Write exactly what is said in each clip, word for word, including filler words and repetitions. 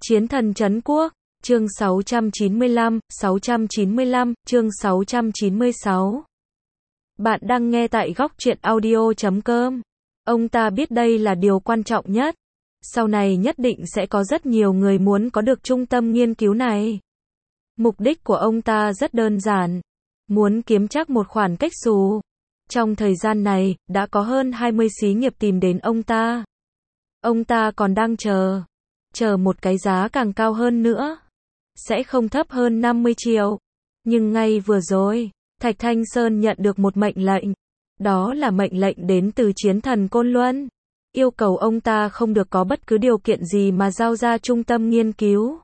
Chiến thần trấn quốc, chương sáu trăm chín mươi lăm, sáu trăm chín mươi lăm, chương sáu trăm chín mươi sáu. Bạn đang nghe tại góc truyện audio chấm com. Ông ta biết đây là điều quan trọng nhất. Sau này nhất định sẽ có rất nhiều người muốn có được trung tâm nghiên cứu này. Mục đích của ông ta rất đơn giản. Muốn kiếm chắc một khoản cách xù. Trong thời gian này, đã có hơn hai mươi xí nghiệp tìm đến ông ta. Ông ta còn đang chờ. Chờ một cái giá càng cao hơn nữa. Sẽ không thấp hơn năm mươi triệu. Nhưng ngay vừa rồi, Thạch Thanh Sơn nhận được một mệnh lệnh. Đó là mệnh lệnh đến từ chiến thần Côn Luân. Yêu cầu ông ta không được có bất cứ điều kiện gì mà giao ra trung tâm nghiên cứu.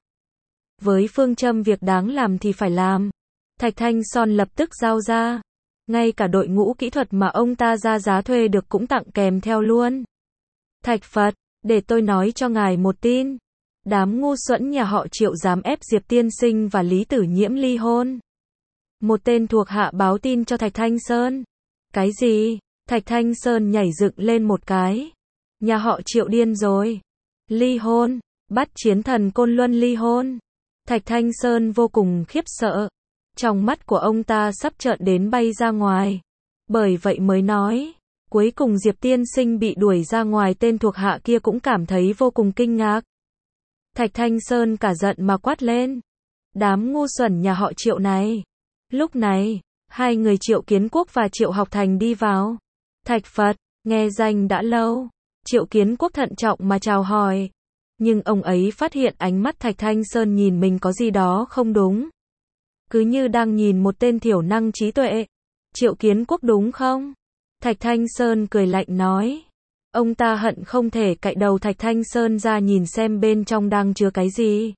Với phương châm việc đáng làm thì phải làm. Thạch Thanh Sơn lập tức giao ra. Ngay cả đội ngũ kỹ thuật mà ông ta ra giá thuê được cũng tặng kèm theo luôn. Thạch Phật, để tôi nói cho ngài một tin. Đám ngu xuẩn nhà họ Triệu dám ép Diệp Tiên Sinh và Lý Tử Nhiễm ly hôn. Một tên thuộc hạ báo tin cho Thạch Thanh Sơn. Cái gì? Thạch Thanh Sơn nhảy dựng lên một cái. Nhà họ Triệu điên rồi. Ly hôn? Bắt chiến thần Côn Luân ly hôn? Thạch Thanh Sơn vô cùng khiếp sợ. Trong mắt của ông ta sắp trợn đến bay ra ngoài. Bởi vậy mới nói. Cuối cùng Diệp Tiên Sinh bị đuổi ra ngoài, tên thuộc hạ kia cũng cảm thấy vô cùng kinh ngạc. Thạch Thanh Sơn cả giận mà quát lên. Đám ngu xuẩn nhà họ Triệu này. Lúc này, hai người Triệu Kiến Quốc và Triệu Học Thành đi vào. Thạch Phật, nghe danh đã lâu. Triệu Kiến Quốc thận trọng mà chào hỏi. Nhưng ông ấy phát hiện ánh mắt Thạch Thanh Sơn nhìn mình có gì đó không đúng. Cứ như đang nhìn một tên thiểu năng trí tuệ. Triệu Kiến Quốc đúng không? Thạch Thanh Sơn cười lạnh nói. Ông ta hận không thể cạy đầu Thạch Thanh Sơn ra nhìn xem bên trong đang chứa cái gì.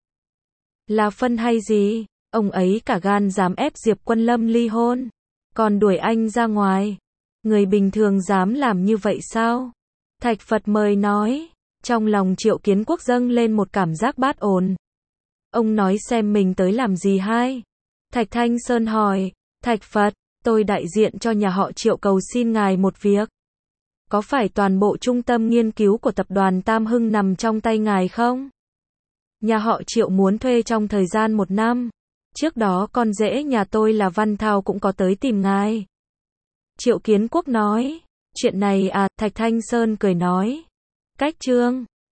Là phân hay gì? Ông ấy cả gan dám ép Diệp Quân Lâm ly hôn. Còn đuổi anh ra ngoài. Người bình thường dám làm như vậy sao? Thạch Phật mời nói. Trong lòng Triệu Kiến Quốc dâng lên một cảm giác bát ổn. Ông nói xem mình tới làm gì hay? Thạch Thanh Sơn hỏi. Thạch Phật, tôi đại diện cho nhà họ Triệu cầu xin ngài một việc. Có phải toàn bộ trung tâm nghiên cứu của tập đoàn Tam Hưng nằm trong tay ngài không? Nhà họ Triệu muốn thuê trong thời gian một năm. Trước đó con rể nhà tôi là Văn Thao cũng có tới tìm ngài. Triệu Kiến Quốc nói. Chuyện này à? Thạch Thanh Sơn cười nói. Cách trương.